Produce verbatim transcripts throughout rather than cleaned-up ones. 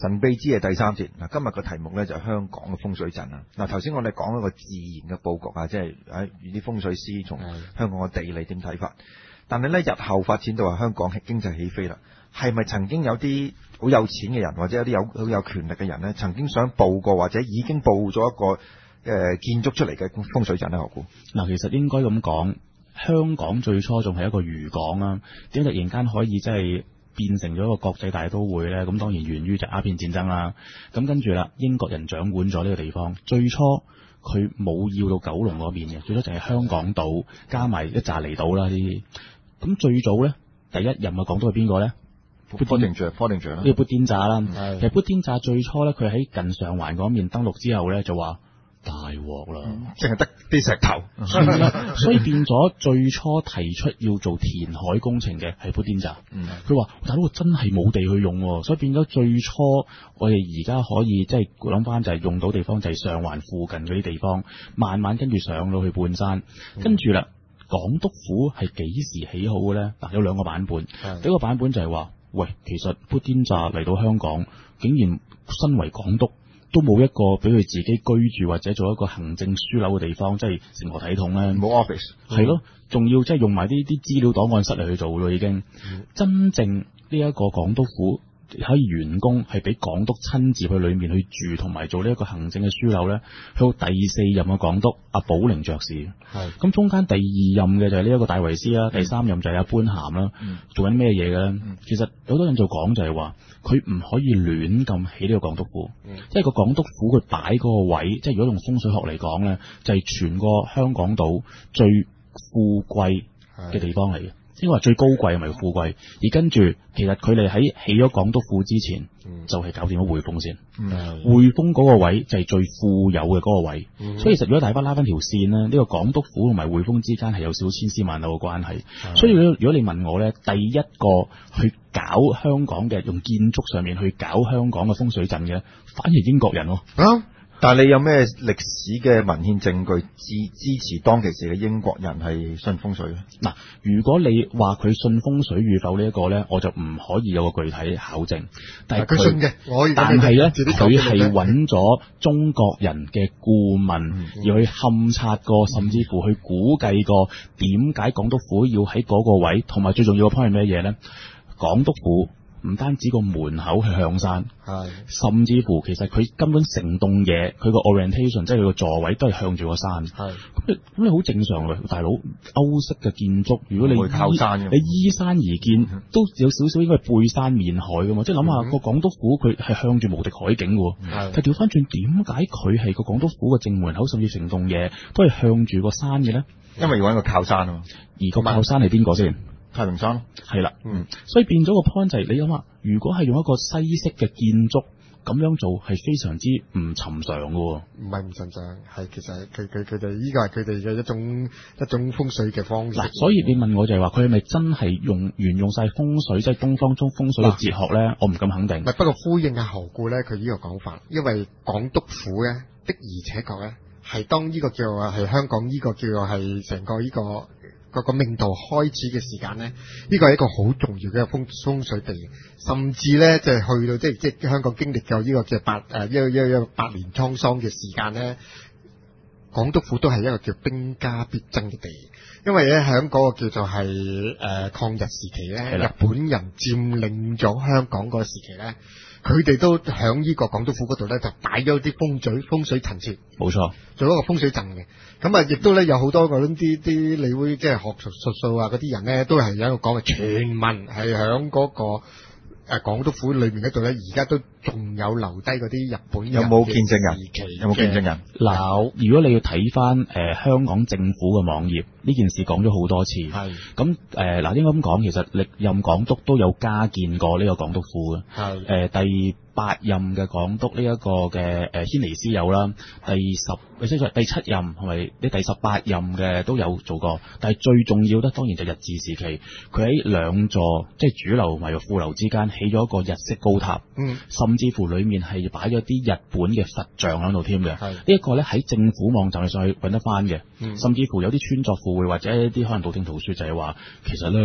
神秘之夜第三節嗱，今日個題目咧就係香港嘅風水陣啊。嗱，頭先我哋講一個自然嘅佈局啊，即係誒啲風水師從香港嘅地理點睇法。但係咧日後發展到話香港係經濟起飛啦，係咪曾經有啲好有錢嘅人或者有啲有好有權力嘅人咧，曾經想佈過或者已經佈咗一個誒、呃、建築出嚟嘅風水陣咧？何故？ 嗱，其實應該咁講，香港最初仲係一個漁港啊，點突然間可以即係變成咗一個國際大都會咧？咁當然源於就鴉片戰爭啦。咁跟住啦，英國人掌管咗呢個地方。最初佢冇要到九龍嗰邊嘅，最初就係香港島加埋一紮離島啦呢啲。咁最早咧，第一任嘅港督係邊個咧？ 砵甸乍，砵甸乍啦。 呢個砵甸乍啦。其實砵甸乍最初咧，佢喺近上環嗰面登陸之後咧，就話大鑊啦， 淨係得啲石頭。 所以變咗最初提出要做填海工程嘅係砵甸乍。佢話大佬真係冇地去用，所以變咗最初我哋而家可以即係諗翻就係用到地方就係上環附近嗰啲地方，慢慢跟住上到去半山，跟住啦。港督府係幾時起好嘅咧？嗱，有兩個版本。第一個版本就係話，喂，其實砵甸乍嚟到香港，竟然身為港督，都冇一個俾佢自己居住或者做一個行政樞紐嘅地方，即係成何體統咧？ 冇 office， 係咯，仲要即係用埋啲啲資料檔案室嚟去做咯，已經。嗯、真正呢一個港督府可以員工係俾港督親自去裏面去住同埋做呢一個行政嘅樞紐咧，去到第四任嘅港督阿寶靈爵士。係咁中間第二任嘅就係呢一個戴維斯啦，嗯、第三任就係阿般咸啦。嗯、做緊咩嘢嘅咧？嗯、其實好多人就講就係話，佢唔可以亂咁起呢個港督府，嗯、即係個港督府佢擺嗰個位，即係如果用風水學嚟講咧，就係、是、全個香港島最富貴嘅地方嚟嘅。應該話最高貴係咪富貴？而跟住，其實佢哋喺起咗港督府之前，嗯、就係搞掂咗匯豐先。嗯、匯豐嗰個位就係最富有嘅嗰個位。嗯、所以其實如果大家拉翻條線咧，呢、呢個港督府同埋匯豐之間係有少少千絲萬縷嘅關係。嗯、所以如果你問我咧，第一個去搞香港嘅用建築上面去搞香港嘅風水陣嘅，反而英國人喎。 啊但係你有咩歷史嘅文獻證據支支持當其時嘅英國人係信風水咧？嗱， 如果你話佢信風水與否呢一個咧，我就唔可以有個具體考證。但係佢信嘅，我但係咧，佢係揾咗中國人嘅顧問，嗯、而去勘察過，甚至乎去估計過點解港督府要喺嗰個位，同埋最重要嘅 point 係咩嘢咧？港督府唔單止個門口係向山，係甚至乎其實佢根本成棟嘢，佢個 orientation 即係佢個座位都係向住個山。係咁你咁你好正常嘅，大佬歐式嘅建築，如果你會靠山嘅，你依山而建，嗯、都有少少應該係背山面海噶嘛。即係諗下個港督府佢係向住無敵海景嘅，但係調翻轉點解佢係個港督府嘅正門口，甚至成棟嘢都係向住個山嘅咧？ 因為要揾個靠山啊嘛。 而個靠山係邊個先？ 太平山係啦，嗯，所以變咗個 point 就係、是、你諗下，如果係用一個西式嘅建築咁樣做，係非常之唔尋常嘅。 唔係唔尋常，係其實佢佢佢哋呢個係佢哋嘅一種一種風水嘅方式。 嗱，所以你問我就係話，佢係咪真係用沿用晒風水，即係東方中風水嘅哲學咧？我唔敢肯定。 唔係，不過呼應下何故咧，佢呢個講法，因為港督府咧的而且確咧係當呢個叫做係香港呢個叫做係成個呢、這個。個個命途開始嘅時間咧，呢個係一個好重要嘅風風水地，甚至咧即係去到即係即係香港經歷過呢個嘅八誒一一一百年滄桑嘅時間咧，港督府都係一個叫兵家必爭嘅地，因為咧喺嗰個叫做係誒、呃、抗日時期咧，的日本人佔領咗香港嗰個時期咧。佢哋都喺呢個港督府嗰度咧，就擺咗啲風水風水陳設，冇錯，做一個風水陣嘅。咁啊，亦都咧有好多嗰啲啲你會即係學術術數啊嗰啲人咧，都係有一個講嘅傳聞係喺嗰個。誒，港督府裏面嗰度咧，而家都仲有留低嗰啲日本人，有冇見證人？ 有冇見證人？ 嗱，如果你要睇翻誒香港政府嘅網頁，呢件事講咗好多次。係咁誒，嗱，應該咁講，其實歷任港督都有加建過呢個港督府嘅。係誒、呃，第八任嘅港督呢一個嘅誒軒尼詩有啦，第十，即係第七任同埋你第十八任嘅都有做過，但係最重要咧，當然就日治時期，佢喺兩座即係主樓同埋副樓之間起咗一個日式高塔，嗯，甚至乎裏面係擺咗啲日本嘅佛像喺度添嘅，係呢一個咧喺政府網站上去揾得翻嘅，嗯，甚至乎有啲穿鑿附會或者一啲可能道聽途說就係話，其實咧。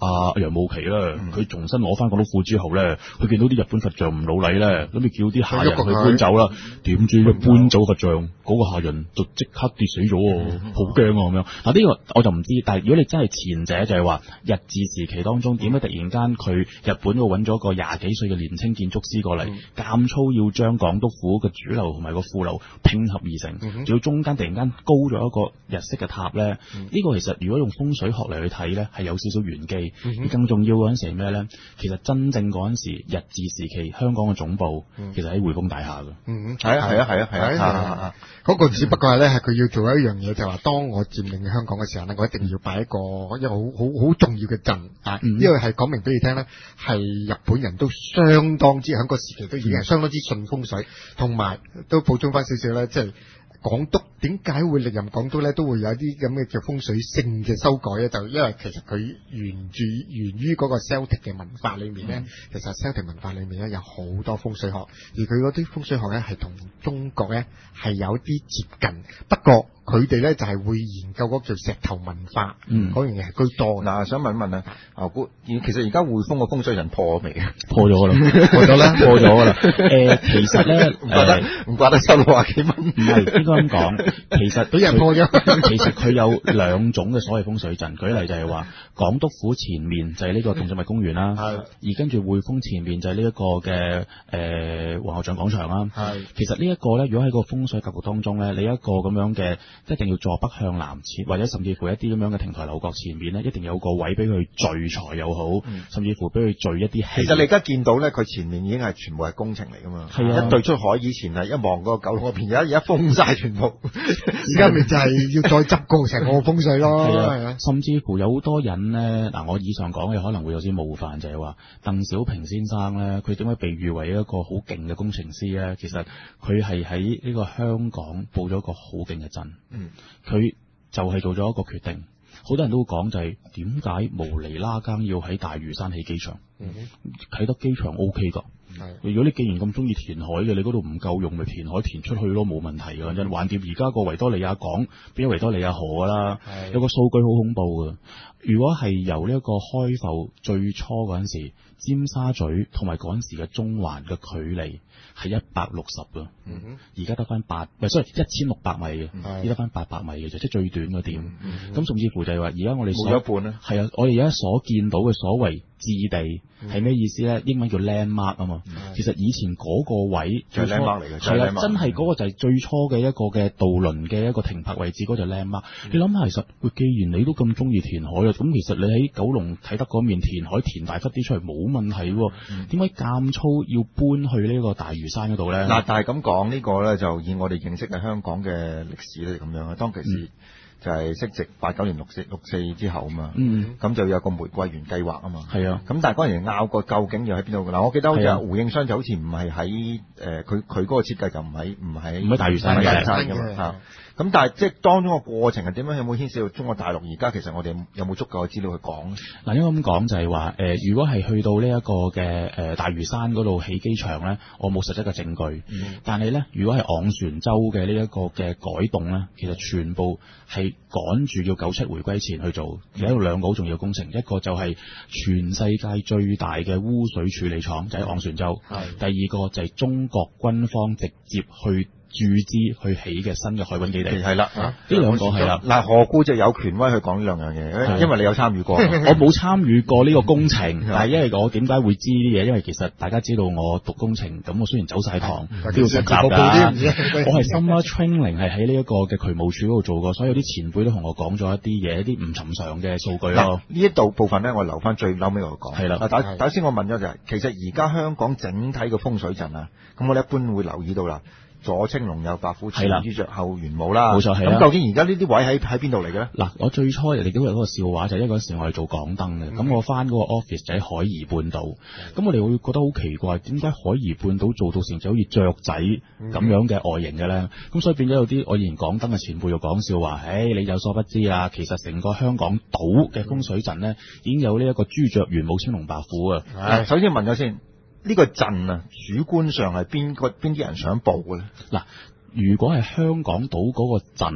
阿楊慕琦啦，佢、嗯、重新攞翻港督府之後咧，佢見到啲日本佛像唔老禮咧，咁你叫啲下人去搬走啦，點知一搬走佛像，嗰、那個下人就即刻跌死咗，好驚啊咁樣。嗱呢個我就唔知，但係如果你真係前者就係話日治時期當中點解突然間佢日本度揾咗個廿幾歲嘅年青建築師過嚟，監粗要將港督府嘅主樓同埋個副樓拼合而成，仲、嗯、要中間突然間高咗一個日式嘅塔咧，呢、嗯這個其實如果用風水學嚟去睇咧，係有少少玄機。嗯、更重要嗰陣時係咩咧？其實真正嗰陣時日治時期香港嘅總部，嗯、其實喺匯豐大廈嘅。 嗯， 係啊係啊係啊係啊，嗰、啊啊啊那個只不過係咧係佢要做一樣嘢，就係話當我佔領香港嘅時候咧，我一定要擺一個一個好好好重要嘅陣啊！呢個係講明俾你聽咧，係日本人都相當之喺個時期都已經係相當之信風水，同埋都補充翻少少咧，即係。港督點解會歷任港督咧都會有啲咁嘅叫風水性嘅修改咧？就因為其實佢源住源於嗰個 Celtic 嘅文化裏面咧，嗯、其實 Celtic 文化裏面咧有好多風水學，而佢嗰啲風水學咧係同中國咧係有啲接近，不過佢哋咧就係、是、會研究嗰個叫石頭文化，嗯，嗰樣嘢係居多。嗱、嗯，想問一問啊，牛姑，其實而家匯豐個風水陣破咗未？ 破咗啦， 破咗啦， 破咗啦。誒、呃，其實咧，唔怪得唔怪得收六廿幾蚊， 唔係應該咁講。其實俾人破咗。 其實佢有兩種嘅所謂風水陣，舉例就係話港督府前面就係呢個動植物公園啦，係、嗯，而跟住匯豐前面就係呢一個嘅誒皇后像廣場啦，係。其實呢一個咧，如果喺個風水格局當中咧，你一個咁樣嘅。一定要坐北向南前，或者甚至乎一啲咁樣嘅亭台樓閣前面咧，一定有個位俾佢聚財又好，嗯、甚至乎俾佢聚一啲氣。 其實你而家見到咧，佢前面已經係全部係工程嚟噶嘛，係啊，一對出海以前係一望嗰個九龍嗰邊，而家而家封晒全部， 而家咪就係要再執過成個風水咯，係啊， 啊，甚至乎有好多人咧，嗱我以上講嘅可能會有啲冒犯，就係話鄧小平先生咧，佢點解被譽為一個好勁嘅工程師咧？其實佢係喺呢個香港佈咗一個好勁嘅陣。嗯，佢就係做咗一個決定，好多人都會講就係點解無厘啦更要喺大嶼山起機場？嗯，啟德機場 O K 噶，如果你既然咁中意填海嘅，你嗰度唔夠用咪填海填出去咯，冇問題噶。因橫掂而家個維多利亞港變咗維多利亞河噶啦，有個數據好恐怖噶。如果係由呢一個開埠最初嗰陣時，尖沙咀同埋嗰陣時嘅中環嘅距離係一百六十噶，而家得翻八，唔係，所以一千六百米嘅，而家得翻八百米嘅啫，即係最短個點。咁、嗯、甚至乎就係話，而家我哋冇一半咧， 係啊，我哋而家所見到嘅所謂置地係咩意思咧？英文叫 landmark 啊嘛。其實以前嗰個位就係 landmark 嚟嘅， 係啊，真係嗰個就係最初嘅一個嘅渡輪嘅一個停泊位置，嗰就 landmark。你諗下，其實喂，既然你都咁中意填海啊，咁其實你喺九龍啟德嗰面填海填大忽啲出嚟冇問題喎。點解咁粗要搬去呢個大嶼山嗰度咧？ 嗱，但係咁講呢個咧，就以我哋認識嘅香港嘅歷史咧咁樣啊，當其時。嗯就係息值八九年六四六四之後啊嘛，咁、嗯、就有個玫瑰園計劃啊嘛，係啊，咁但係嗰陣時拗過究竟要喺邊度㗎嗱？我記得好似胡應湘就好似唔係喺誒佢佢嗰個設計就唔喺唔喺唔喺大嶼山嘅嘛。咁但係即係當中個過程係點樣？有冇牽涉到中國大陸？而家其實我哋有冇足夠嘅資料去講？ 嗱，應該咁講就係話誒，如果係去到呢一個嘅誒、呃、大嶼山嗰度起機場咧，我冇實質嘅證據。嗯、但係咧，如果係昂船洲嘅呢一個嘅改動咧，其實全部係趕住要九七回歸前去做。而喺度兩個好重要嘅工程，一個就係全世界最大嘅污水處理廠，就喺昂船洲。係。第二個就係中國軍方直接去注資去起嘅新嘅海軍基地， 係啦， 呢兩個係啦。嗱， 何故就有權威去講呢兩樣嘢？因為你有參與過， 我冇參與過呢個工程，但係因為我點解會知呢啲嘢？因為其實大家知道我讀工程，咁我雖然走晒堂，都要實習㗎。我係 summer training 係喺呢一個嘅渠務署嗰度做過，所以有啲前輩都同我講咗一啲嘢，一啲唔尋常嘅數據咯。 呢一度部分咧，我留翻最嬲尾我講。係啦，嗱，首先我問咗就係，其實而家香港整體嘅風水陣啊，咁我哋一般會留意到啦。左青龍右白虎，前朱雀後玄武啦，冇錯係啦。咁究竟而家呢啲位喺喺邊度嚟嘅咧？ 嗱，我最初亦都有嗰個笑話，就係因為嗰時我係做港燈嘅，咁、嗯、我翻嗰個 office 就喺海怡半島，咁、嗯、我哋會覺得好奇怪，點解海怡半島做到成就好似雀仔咁樣嘅外形嘅咧？咁、嗯、所以變咗有啲我以前港燈嘅前輩又講笑話，唉，你有所不知啊，其實成個香港島嘅風水陣咧，已經有呢一個朱雀玄武青龍白虎啊。 嗯、首先問咗先，呢、呢個陣啊，主觀上係邊個邊啲人想報嘅咧？ 嗱。如果係香港島嗰個陣咧，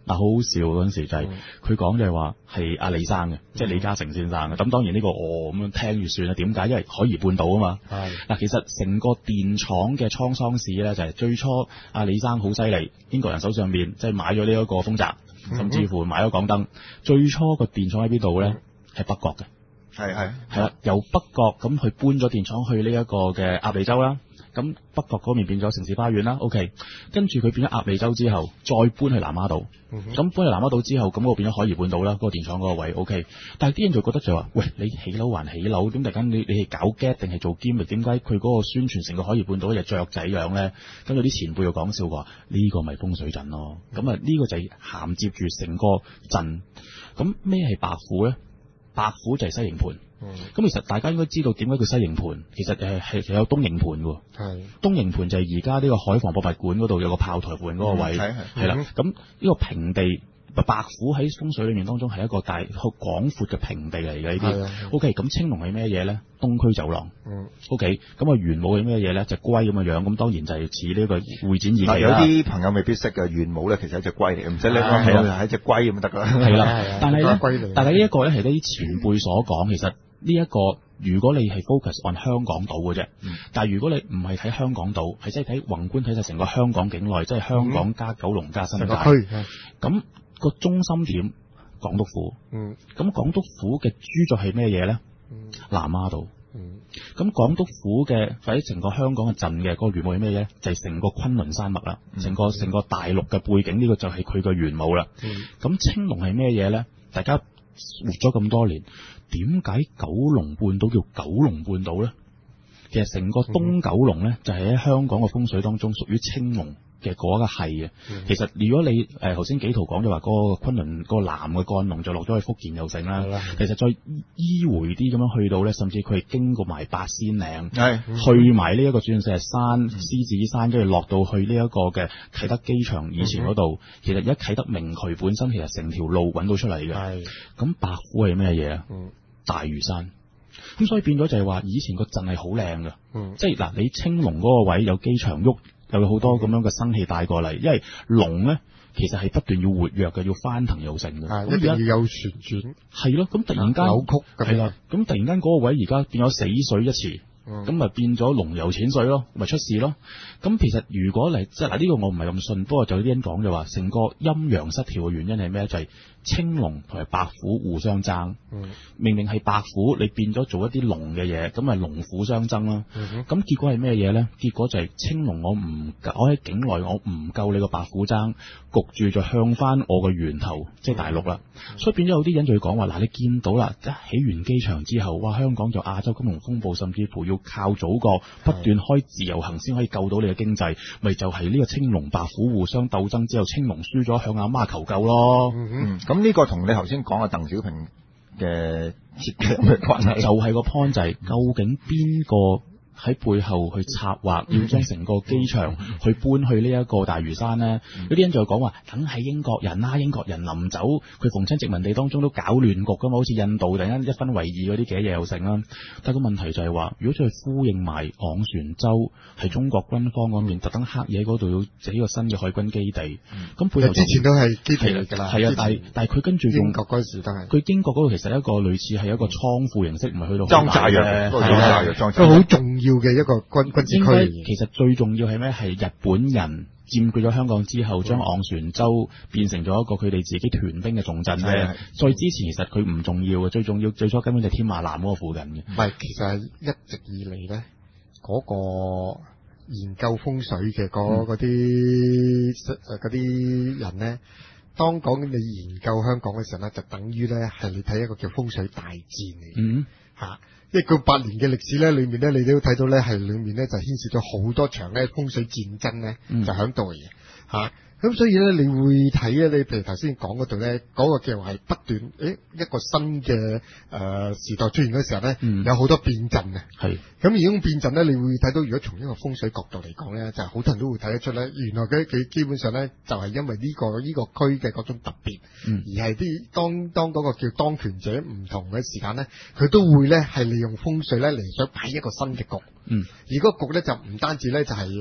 嗱，好好笑嗰陣時就係佢講就係話係阿李生嘅，即係李嘉誠先生嘅。咁當然呢個我咁樣聽住算啦。點解？因為海怡半島啊嘛。係嗱，其實成個電廠嘅滄桑史咧，就係最初阿李生好犀利，英國人手上面即係買咗呢一個豐澤，甚至乎買咗港燈。最初個電廠喺邊度咧？係北角嘅。係係係啦，由北角咁去搬咗電廠去呢一個嘅鴨脷洲啦。咁北角嗰邊變咗城市花園啦 ，OK， 跟住佢變咗鴨脷洲之後，再搬去南丫島，咁、嗯、搬去南丫島之後，咁我變咗海怡半島啦，嗰、那個電廠嗰個位 ，OK， 但係啲人就覺得就話，喂，你起樓還起樓，點突然間你你係搞 get 定係做兼力？點解佢嗰個宣傳成個海怡半島一隻雀仔樣咧？咁有啲前輩又講笑話，呢、這個咪風水陣咯，咁啊呢個就係銜接住成個陣。咁咩係白虎咧？白虎就係西營盤。咁、嗯、其實大家應該知道點解叫西營盤，其實誒係有東營盤嘅。係東營盤就係而家呢個海防博物館嗰度有個炮台盤嗰個位，係係啦。咁呢、嗯、個平地，白虎喺風水裏面當中係一個大好廣闊嘅平地嚟嘅呢啲。O K， 咁青龍係咩嘢咧？東區走廊。嗯。O K，咁啊玄武係咩嘢咧？隻龜咁嘅樣，咁當然就係似呢個會展二期啦。有啲朋友未必識嘅，玄武咧其實係隻龜嚟嘅，唔使你講係係隻龜咁就得㗎啦。係啦，但係咧，但係呢一個咧係啲前輩所講，其實。呢、這、一個如果你係 focus on 香港島嘅啫，嗯、但係如果你唔係睇香港島，係即係睇宏觀睇晒成個香港境內，即係香港加九龍加新界，咁、嗯那個中心點港督府，咁、嗯、港督府嘅主軸係咩嘢咧？南丫島，咁、嗯、港督府嘅或者成個香港嘅鎮嘅嗰個元武係咩嘢？就係、是、成個昆崙山脈啦，成、嗯、個成個大陸嘅背景，呢、這個就係佢個元武啦。咁、嗯、青龍係咩嘢咧？大家活咗咁多年。點解九龍半島叫九龍半島咧？其實成個東九龍咧，就係喺香港嘅風水當中屬於青龍嘅嗰個係嘅。其實如果你誒頭先紀陶講咗話嗰個昆崙嗰個南嘅幹龍就落咗去福建又成啦。其實再依回啲咁樣去到咧，甚至佢係經過埋八仙嶺，去埋呢一個鑽石山、獅子山，跟住落到去呢一個嘅啟德機場以前嗰度。其實而家啟德明渠本身其實成條路揾到出嚟嘅。咁白虎係咩嘢啊？大嶼山，咁所以變咗就係話以前個陣係好靚嘅，嗯、即係嗱你青龍嗰個位有機場喐，又有好多咁樣嘅生氣帶過嚟，因為龍咧其實係不斷要活躍嘅，要翻騰又成嘅，咁一定要有旋轉，係咯，咁突然間扭曲，係啦，咁突然間嗰個位而家變咗死水一池。咁咪、嗯、變咗龍游淺水咯，咪出事咯。咁其實如果嚟即係嗱呢個我唔係咁信，不過就有啲人講就話成個陰陽失調嘅原因係咩？就係、是、青龍同埋白虎互相爭。嗯、明明係白虎，你變咗做一啲龍嘅嘢，咁咪龍虎相爭咯。咁、嗯、結果係咩嘢咧？結果就係青龍我唔我喺境內我唔夠你個白虎爭，焗住就向翻我個源頭，即係大陸啦。嗯、所以變咗有啲人就會講話嗱，你見到啦，一起完機場之後，哇香港就亞洲金融風暴，甚至乎要靠祖國不斷開自由行先可以救到你嘅經濟，咪就係、是、呢個青龍白虎互相鬥爭之後，青龍輸咗向阿媽求救咯。嗯，咁呢個同你頭先講嘅鄧小平嘅設計有咩關係？就係個 point 就係、是、究竟邊個喺背後去策劃，要將成個機場去搬去呢一個大嶼山呢？嗯、有啲人就講話，梗係英國人啦，英國人臨走，佢逢親殖民地當中都搞亂局噶嘛，好似印度突然間一分為二嗰啲嘅嘢又成啦。但係個問題就係話，如果再呼應埋昂船洲係中國軍方嗰面特登刻意喺嗰度要整個新嘅海軍基地，咁、嗯、背後之前都係基地嚟㗎啦。係啊，但係但係佢跟住英國嗰時都係，佢英國嗰度其實係一個類似係一個倉庫形式，唔係去到裝炸藥嘅，裝炸藥裝都好重要嘅一個軍軍事區。其實最重要係咩？係日本人佔據咗香港之後，將昂船洲變成咗一個佢哋自己屯兵嘅重鎮咧。再之前其實佢唔重要嘅，最重要最初根本就係添馬艦嗰個附近嘅。唔係，其實係一直以嚟咧，嗰、嗰個研究風水嘅嗰啲誒嗰啲人咧，當講你研究香港嘅時候咧，就等於咧係你睇一個叫風水大戰嚟。嗯，嚇。一個百年嘅歷史咧，裏面咧，你都睇到咧，係裏面咧就牽涉咗好多場咧風水戰爭咧，就喺度嘅嚇。咁、啊、所以咧，你會睇咧，你譬如頭先講嗰度咧，嗰、嗰個叫係不斷，誒一個新嘅誒、呃、時代出現嘅時候咧，嗯、有好多變陣嘅。係咁而種變陣咧，你會睇到，如果從一個風水角度嚟講咧，就係、係、好多人都會睇得出咧，原來佢佢基本上咧就係因為呢、呢個呢、呢個區嘅嗰種特別，嗯、而係啲當當嗰個叫當權者唔同嘅時間咧，佢都會咧係利用風水咧嚟想擺一個新嘅局。嗯，而嗰個局咧就唔單止咧就係、係。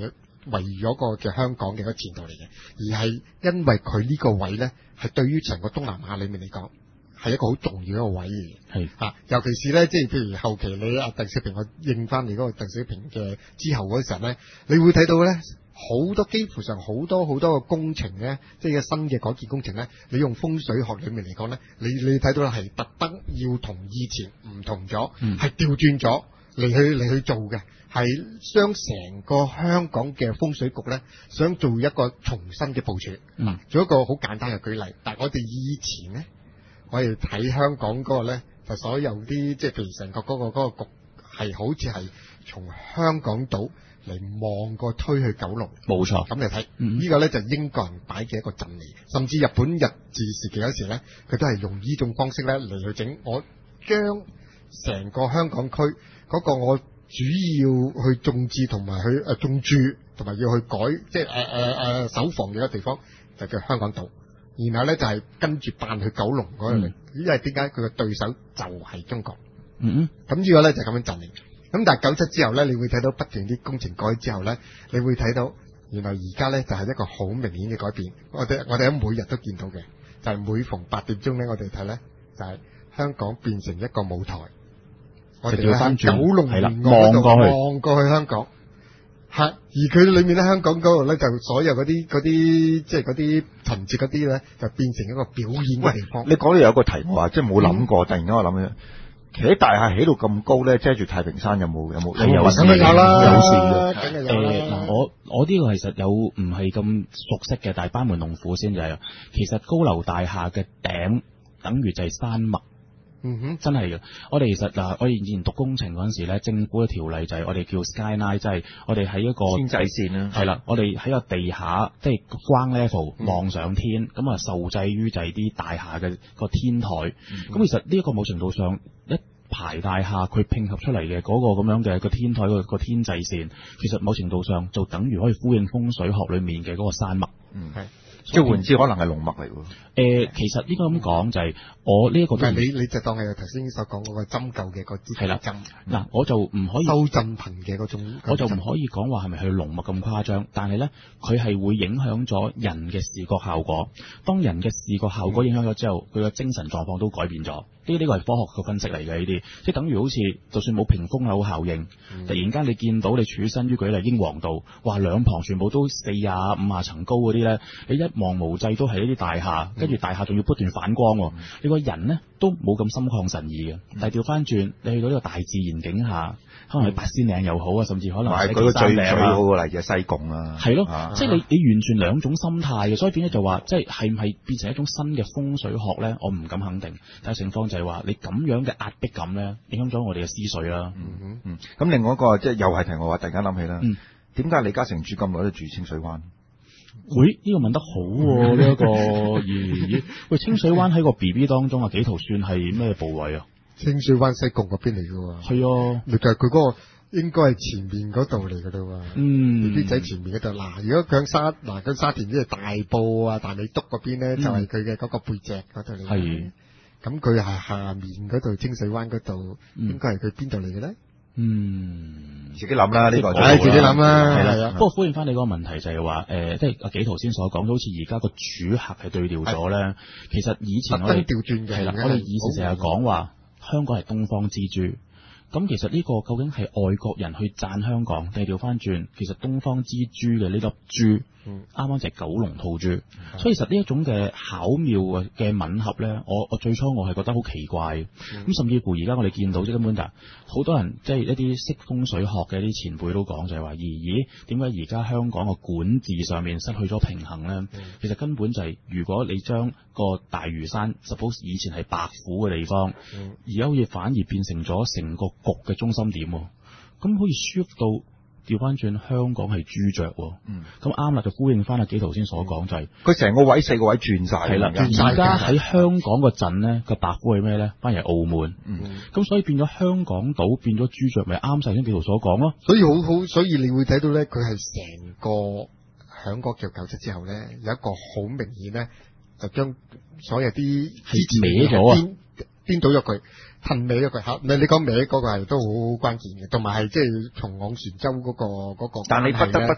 為咗個嘅香港嘅一個前途嚟嘅，而係因為佢呢個位咧係對於成個東南亞裏面嚟講係一個好重要一個位嘅。 係啊，尤其是咧，即係譬如後期你阿鄧小平，我應翻你嗰個鄧小平嘅之後嗰時候咧，你會睇到咧好多幾乎上好多好多嘅工程咧，即係新嘅改建工程咧，你用風水學裏面嚟講咧，你你睇到係特登要同以前唔同咗，係調轉咗嚟去嚟去做嘅，係將成個香港嘅風水局咧，想做一個重新嘅部署。 嗯， 做一個好簡單嘅舉例，但係我哋以前咧，我哋睇香港嗰個咧，就所有啲即係譬如成個嗰個嗰個局係好似係從香港島嚟望過推去九龍， 冇錯。 咁你睇， 嗯呢個咧就英國人擺嘅一個陣嚟，甚至日本日治時期嗰時咧，佢都係用呢種方式咧嚟去整。我將成個香港區嗰個我主要去種植同埋去誒種住同埋要去改，即係誒誒誒守防嘅一個地方，就叫香港島。然後咧就係、是、跟住扮去九龍嗰度嚟，因為點解佢嘅對手就係中國。 嗯， 咁呢個咧就咁、是、樣陣嚟。咁但係九七之後咧，你會睇到不斷啲工程改之後咧，你會睇到原來而家咧就係、是、一個好明顯嘅改變。我哋我哋喺每日都見到嘅，就係、是、每逢八點鐘咧，我哋睇咧就係、是、香港變成一個舞台。我哋喺九龍沿岸嗰度望過去香港，係而佢裏面咧香港嗰度咧就所有嗰啲嗰啲即係嗰啲陳設嗰啲咧，就變成一個表演嘅地方。 你講到有個題目話，即係冇諗過，突然間我諗起。企喺大廈起到咁高咧，遮住太平山有冇有冇？ 係有梗係有啦， 有事嘅。 梗係有啦。 誒嗱，我我呢個其實有唔係咁熟悉嘅，但係班門弄斧先就係，其實高樓大廈嘅頂等於就係山脈。 嗯哼， 真係嘅。我哋其實嗱，我哋以前讀工程嗰陣時咧，政府嘅條例就係我哋叫 skyline，即係我哋喺一個天際線啦。 係啦，我哋喺個地下即係 ground level 望上天，咁啊、嗯、受制於就係啲大廈嘅個天台。咁、嗯、其實呢一個某程度上一排大廈佢拼合出嚟嘅嗰個咁樣嘅個天台個個天際線，其實某程度上就等於可以呼應風水學裏面嘅嗰個山脈。 嗯，係。即係換之，可能係龍脈嚟喎。誒、 呃，其實呢個咁講就係、是、我呢一個都你你就當係頭先所講嗰個針灸嘅個支針。嗱、 嗯，我就唔可以收震頻嘅嗰種， 我就唔可以講話係咪去龍脈咁誇張，但係咧佢係會影響咗人嘅視覺效果。當人嘅視覺效果影響咗之後，佢嘅、嗯、精神狀況都改變咗。呢呢個係科學嘅分析嚟嘅，呢啲即係等於好似就算冇屏風樓效應，嗯、突然間你見到你處身於舉例英皇道，話兩旁全部都四廿五廿層高嗰啲咧，你一望無際都係一啲大廈，跟住、嗯、大廈仲要不斷反光，嗯、你個人咧都冇咁心曠神怡嘅。嗯、但係調翻轉，你去到呢個大自然景下，可能係八仙嶺又好啊，甚至可能係佢個最最好嘅例子係西貢啦，係咯， 啊、即係你你完全兩種心態嘅，所以變咗就話，即係係唔係變成一種新嘅風水學咧？我唔敢肯定，但係情況就係話你咁樣嘅壓迫感咧，影響咗我哋嘅思緒啦。 嗯嗯嗯。咁另外一個即係又係題外話，突然間諗起啦。嗯。點解李嘉誠住咁耐都住清水灣？ 喂，呢、這個問得好喎、啊，呢一、這個咦？喂，清水灣喺個 B B 當中啊，幾圖算係咩部位啊？ 清水灣西貢嗰邊嚟嘅喎。 係啊， 就係佢嗰個應該係前面嗰度嚟嘅啦喎。 嗯。 B B 仔前面嗰度，嗱，如果響沙嗱，響沙田啲係大埔啊、大美督嗰邊咧，嗯、就係佢嘅嗰個背脊嗰度嚟。係。咁佢係下面嗰度清水灣嗰度，嗯、應該係佢邊度嚟嘅咧？ 嗯， 自己諗啦，呢、這個係自己諗啦，係啦。 不過呼應翻你嗰個問題就係話，誒、呃，即係阿紀陶先所講，好似而家個主客係對調咗咧。的其實以前我哋調轉嘅， 係啦，我哋以前成日講話香港係東方之珠。咁其實呢個究竟係外國人去讚香港，定係調翻轉？其實東方之珠嘅呢粒珠，啱啱就係九龍套珠。嗯、所以其實呢一種嘅巧妙嘅吻合咧，我我最初我係覺得好奇怪。咁、嗯、甚至乎而家我哋見到即根本就好多人即係一啲識風水學嘅一啲前輩都講就係話，咦咦，點解而家香港嘅管治上面失去咗平衡咧？嗯、其實根本就係、是、如果你將個大嶼山 suppose 以前係白虎嘅地方，而家好似反而變成咗成個局嘅中心點，咁好似 shift 到調翻轉香港係朱雀，咁啱啦，就呼應翻阿紀陶先所講，就係佢成個位四個位轉晒，係啦，而家喺香港個陣咧個白虎係咩咧？反而係澳門，咁、嗯、所以變咗香港島變咗朱雀，咪啱晒先紀陶所講咯。 所以好好，所以你會睇到咧，佢係成個響嗰叫九七之後咧，有一個好明顯咧，就將所有啲係歪咗啊， 顛倒咗佢。褪尾嗰個嚇，你你講尾嗰個係都好關鍵嘅，同埋係即係從昂船洲嗰個嗰個。 但你不得不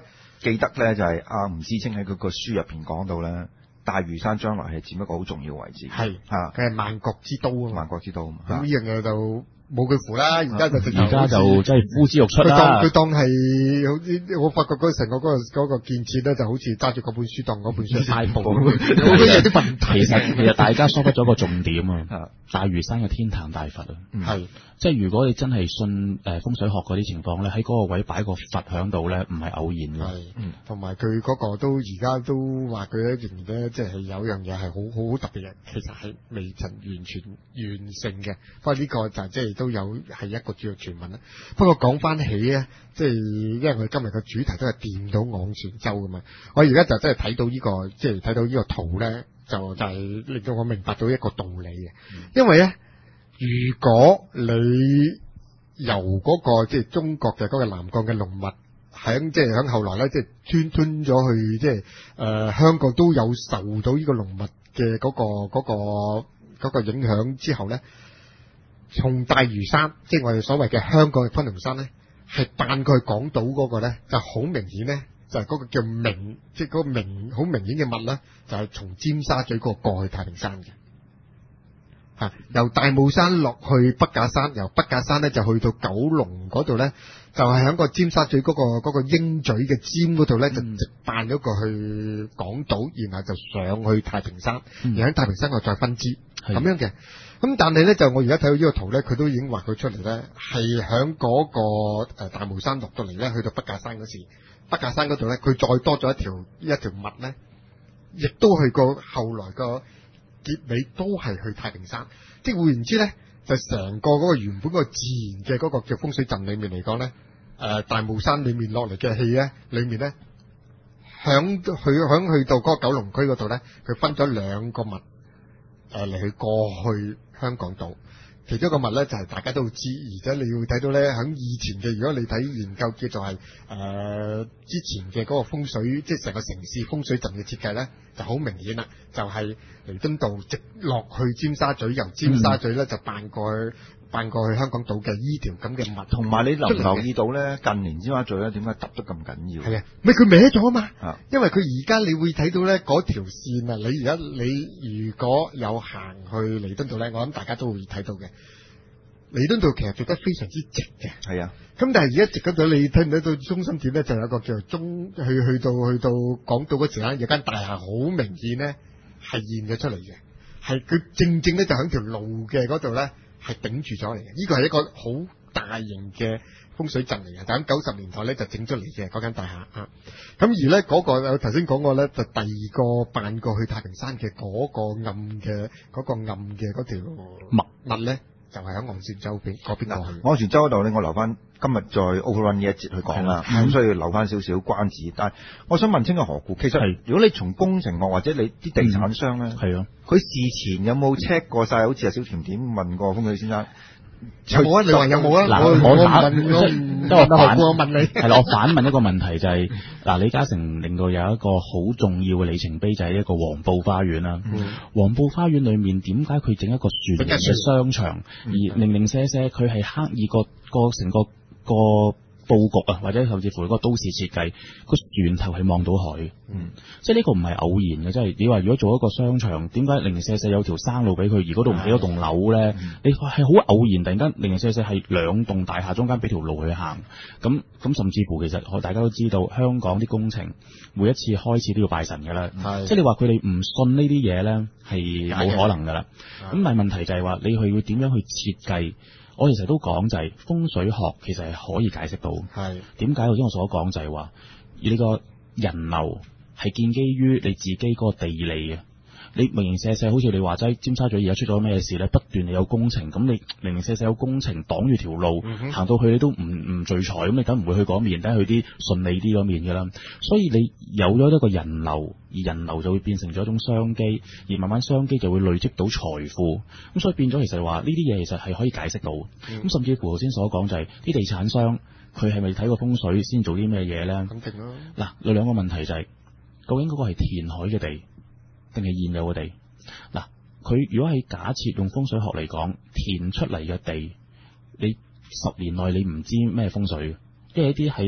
記得咧就係阿吳思清喺佢個書入邊講到咧，大嶼山將來係佔一個好重要嘅位置。 係啊， 佢係萬國之都啊嘛， 萬國之都啊嘛。 咁呢樣嘢就冇佢符啦，而家就而家就真係呼之欲出佢當啦。 佢當係好似我發覺嗰成個嗰個嗰個建設咧，就好似揸住嗰本書當嗰本書太薄，好多嘢啲問題。 其實其實大家疏忽咗個重點啊！ 啊大嶼山嘅天壇大佛啊， 係即係如果你真係信誒風水學嗰啲情況咧，喺嗰個位擺個佛喺度咧，唔係偶然嘅。 係，同埋佢嗰個都而家都話佢咧，仍然咧即係有樣嘢係好好好特別嘅，其實係未曾完全完成嘅。不過呢個就即係都有係一個主要傳聞啦。不過講翻起咧，即係因為我哋今日嘅主題都係掂到昂船洲噶嘛，我而家就真係睇到呢個即係睇到呢個圖咧，就就係令到我明白到一個道理嘅，因為咧，如果你由嗰個即係中國嘅嗰個南降嘅農物，響即係響後來咧，即係吞吞咗去，即係誒香港都有受到呢個農物嘅嗰個嗰個嗰個影響之後咧，從大嶼山，即係我哋所謂嘅香港嘅昆崙山咧，係扮過去港島嗰個咧，就好明顯咧，就係嗰個叫明，即係嗰個明好明顯嘅物咧，就係從尖沙咀嗰個過去太平山嘅。啊！由大帽山落去北架山，由北架山咧就去到九龍嗰度咧，就係喺個尖沙咀嗰、嗰個嗰、嗰個鷹嘴嘅尖嗰度咧，就直扮咗過去港島，然後就上去太平山， 嗯、 然後喺太平山度再分支咁樣嘅。咁但係咧就我而家睇到呢個圖咧，佢都已經畫佢出嚟咧，係喺嗰個誒大帽山落到嚟咧，去到北架山嗰時，北架山嗰度咧，佢再多咗一條一條脈咧，亦都去過後來個。結尾都係去太平山，即係換言之咧，就成個嗰個原本嗰個自然嘅嗰個叫風水陣裏面嚟講咧，誒、呃、大帽山裏面落嚟嘅氣咧，裏面咧，響去響去到嗰個九龍區嗰度咧，佢分咗兩個脈誒嚟去過去香港島。其中一個物咧就係、是、大家都會知，而且你會睇到咧喺以前嘅，如果你睇研究叫做係誒、呃、之前嘅嗰個風水，即係成個城市風水陣嘅設計咧，就好明顯啦，就係、是、彌敦道直落去尖沙咀，由尖沙咀咧就扮過去扮過去香港島嘅依條咁嘅物。 同埋你留唔留意到咧？近年尖沙咀咧點解揼得咁緊要？ 係啊，咪佢歪咗啊嘛！ 啊因為佢而家你會睇到咧嗰條線啊，你而家你如果有行去彌敦道咧，我諗大家都會睇到嘅。彌敦道其實做得非常之直嘅， 係啊。 咁但係而家直嗰度你睇唔睇到中心點咧？就有一個叫做中去去到去到港島嗰時咧，有間大廈好明顯咧係現咗出嚟嘅，係佢正正咧就喺條路嘅嗰度咧係頂住咗嚟嘅。呢個係一個好大型嘅風水陣嚟嘅，就喺九十年代咧就整出嚟嘅嗰間大廈啊。咁而咧嗰、嗰個我頭先講過咧，就第二個扮過去太平山嘅嗰個暗嘅嗰、嗰個暗嘅嗰條脈脈咧。就係喺昂船洲邊嗰邊過去。 昂船洲嗰度咧，我留翻今日再 overrun 呢一節去講啦。咁所以留翻少少關子。但係我想問清個何故？其實如果你從工程學或者你啲地產商咧，係啊，佢事前有冇 check 過晒？好似阿小甜點問過風水先生。 有冇啊？你話有冇啊？ 嗱， 我我打問即係我反我問你係啦，我反問一個問題就係、是、嗱，李嘉誠令到有一個好重要嘅里程碑就係、是、一個黃埔花園啦。嗯、黃埔花園裏面點解佢整一個船型嘅商場，嗯、而零零舍舍佢係刻意個個成個個佈局啊，或者甚至乎嗰個都市設計，個船頭係望到海，嗯，即係呢個唔係偶然嘅，即係你話如果做一個商場，點解零零舍舍有條山路俾佢，而嗰度唔起咗棟樓咧？嗯、你係好偶然，突然間零零舍舍係兩棟大廈中間俾條路去行，咁咁甚至乎其實大家都知道，香港啲工程每一次開始都要拜神㗎啦，即係你話佢哋唔信呢啲嘢咧係冇可能㗎啦。咁但係問題就係話你去要點樣去設計？我哋成日都講就係風水學其實係可以解釋到，係點解頭先我所講就係話，而呢個人流係建基於你自己嗰個地理嘅。你零零舍舍好似你話齋，尖沙咀而家出咗咩事咧？不斷有工程，咁你零零舍舍有工程擋住條路，行、嗯、到去你都唔唔聚財，咁你梗唔會去嗰面，梗係去啲順利啲嗰面㗎啦。所以你有咗一個人流，而人流就會變成咗一種商機，而慢慢商機就會累積到財富。咁所以變咗其實話呢啲嘢其實係可以解釋到。咁、嗯、甚至乎頭先所講就係、是、啲地產商佢係咪睇過風水先做啲咩嘢咧？ 肯定啦。 嗱，有兩個問題就係、是、究竟嗰個係填海嘅地，定係現有嘅地？嗱，佢如果係假設用風水學嚟講，填出嚟嘅地，你十年內你唔知咩風水，因為一啲喺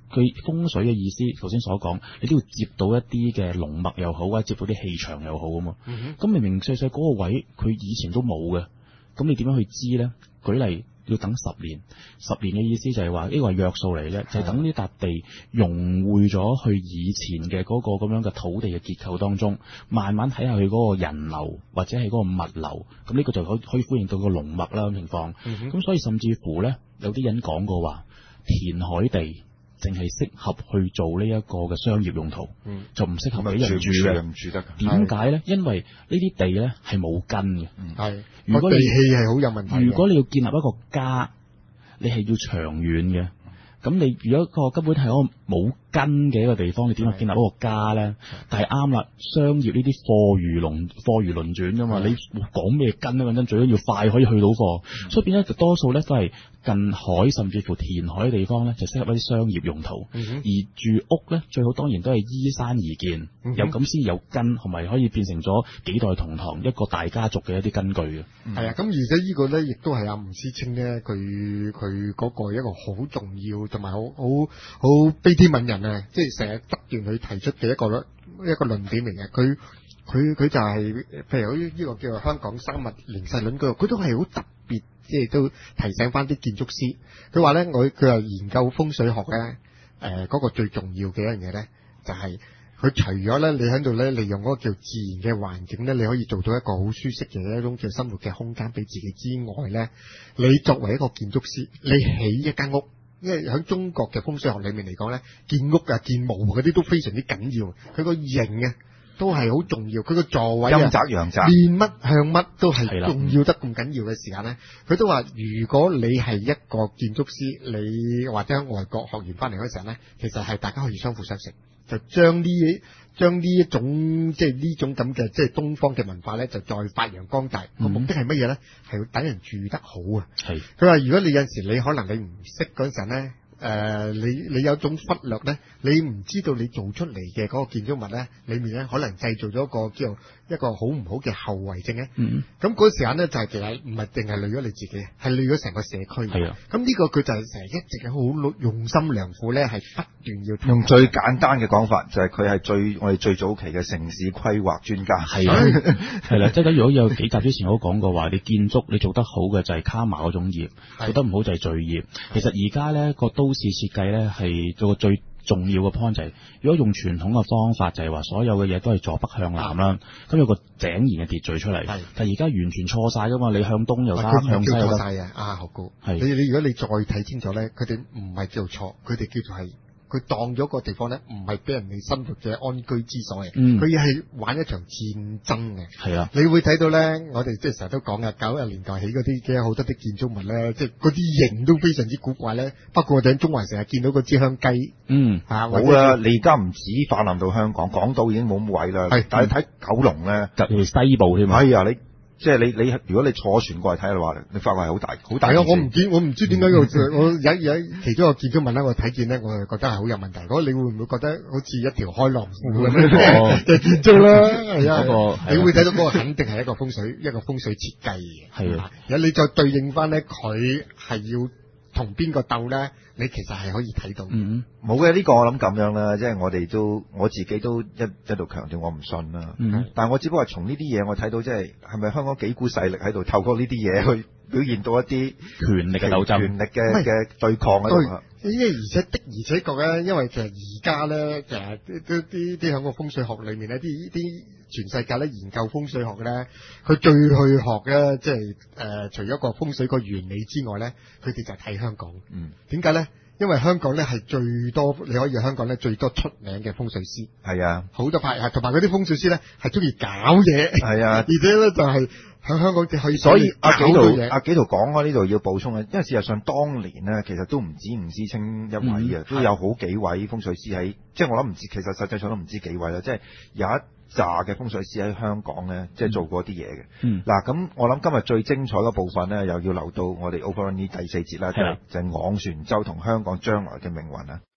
佢風水嘅意思，頭先所講，你都要接到一啲嘅龍脈又好，或者接到啲氣場又好啊嘛。咁、嗯、明明細細嗰個位，佢以前都冇嘅，咁你點樣去知咧？舉例要等十年，十年嘅意思就係話呢個係約數嚟嘅，就係、是、等呢笪地融匯咗去以前嘅嗰個咁樣嘅土地嘅結構當中，慢慢睇下佢嗰個人流或者係嗰個物流，咁呢個就可可以反映到個龍脈啦咁情況。咁、嗯、所以甚至乎咧，有啲人講過話，填海地淨係適合去做呢一個嘅商業用途，嗯、就唔適合俾人住嘅。唔住得。點解咧？因為呢啲地咧係冇根嘅。係、嗯。如果地氣係好有問題。 如果你要建立一個家，你係要長遠嘅。咁你如果個根本係一個冇根嘅一個地方，你點樣建立一個家咧？但係啱啦，商業呢啲貨如輪貨如輪轉噶嘛，你講咩根啊？講真，最緊要快可以去到貨，嗯、所以變咗就多數咧都係近海甚至乎填海嘅地方咧，就適合一啲商業用途。嗯、而住屋咧，最好當然都係依山而建，嗯、有咁先有根，同埋可以變成咗幾代同堂一個大家族嘅一啲根據嘅。係、 嗯、啊，咁而且呢個咧，亦都係阿吳思清咧，佢佢嗰個一個好重要同埋好好好悲天憫人啊！即係成日不斷去提出嘅一個一個論點嚟嘅。佢佢佢就係、是、譬如呢個叫做香港生物連繫論嗰個，佢都係好特別，即係都提醒翻啲建築師。佢話咧，我佢係研究風水學咧，誒、呃、嗰、那個最重要嘅一樣嘢咧，就係、是、佢除咗咧，你喺度咧利用嗰個叫自然嘅環境咧，你可以做到一個好舒適嘅一種叫生活嘅空間俾自己之外咧，你作為一個建築師，你起一間屋。因為喺中國嘅風水學裏面嚟講咧，建屋啊、建模嗰啲都非常之緊要，佢個形啊都係好重要，佢個座位啊、 陰宅陽宅、 面乜向乜都係重要得咁緊要嘅時間咧，佢都話如果你係一個建築師，你或者喺外國學完翻嚟嗰時候咧，其實係大家可以相輔相成，就將呢將呢一種即係呢種咁嘅即係東方嘅文化咧，就再發揚光大。個、嗯、目的係乜嘢咧？係要等人住得好啊。係佢話如果你有陣時你可能你唔識嗰陣咧。誒、呃，你你有種忽略咧，你唔知道你做出嚟嘅嗰個建築物咧，裏面咧可能製造咗一個叫做一個好唔好嘅後遺症咧。嗯，咁嗰時間咧就係、是、其實唔係淨係累咗你自己，係累咗成個社區。係啊，咁呢個佢就係成日一直係好用心良苦咧，係不斷要用最簡單嘅講法，就係佢係最我哋最早期嘅城市規劃專家。係啊， 係啦，即係如果有幾集之前我都講過話，你建築你做得好嘅就係卡馬嗰種業，做得唔好就係罪業。其實而家咧個都市設計咧係做個最重要嘅 point 就係，如果用傳統嘅方法就係話所有嘅嘢都係坐北向南啦，咁有個井然嘅秩序出嚟。但係而家完全錯晒噶嘛，你向東又得，向西又得。錯晒啊！啊，何故？係你你如果你再睇清楚咧，佢哋唔係叫做錯，佢哋叫做係。佢當咗個地方咧，唔係俾人哋生活嘅安居之所嘅，佢係、嗯、玩一場戰爭嘅。係啊，你會睇到咧，我哋即係成日都講嘅九十年代起嗰啲嘅好多啲建築物咧，即係嗰啲形都非常之古怪咧。不過我哋喺中環成日見到個支香雞，嗯嚇， 好啦，你而家唔止泛濫到香港，港島已經冇乜位啦。係，但係睇九龍咧，特別西部添啊。係啊，你。即係你你如果你坐船過嚟睇嘅話，你發覺係好大好大。係啊，我唔知我唔知點解個我有有其中一個建築物咧，我睇見咧，我係覺得係好有問題。嗰你會唔會覺得好似一條開浪褲咁樣嘅建築啦？係啊，你會睇到嗰個肯定係一個風水一個風水設計嘅。係啊，有你再對應翻咧，佢係要同邊個鬥咧？你其實係可以睇到。嗯，冇嘅呢個我諗咁樣啦，即係我哋都我自己都一一度強調我唔信啦。嗯，但係我只不過從呢啲嘢我睇到，即係係咪香港幾股勢力喺度透過呢啲嘢去表現到一啲權力嘅鬥爭、權力嘅嘅對抗喺度啊？因為而且的而且確咧，因為其實而家咧，其實啲啲啲喺個風水學裏面咧，啲啲全世界咧研究風水學嘅咧，佢最去學咧，即係誒，除咗個風水個原理之外咧，佢哋就係睇香港。嗯，點解咧？因為香港咧係最多，你可以香港咧最多出名嘅風水師。係啊，好多派，同埋嗰啲風水師咧係中意搞嘢。係啊，而且咧就係、是。喺香港可以，所以阿紀陶阿紀陶講開呢度要補充啊，因為事實上當年咧，其實都唔止吳思清一位嘅，嗯、都有好幾位風水師喺，即係我諗唔知，其實實際上都唔知幾位啦，即係有一紮嘅風水師喺香港咧，即係做過啲嘢嘅。嗯，嗱咁我諗今日最精彩嘅部分咧，又要留到我哋 Overrun 呢第四節啦，就係就係昂船洲同香港將來嘅命運啊。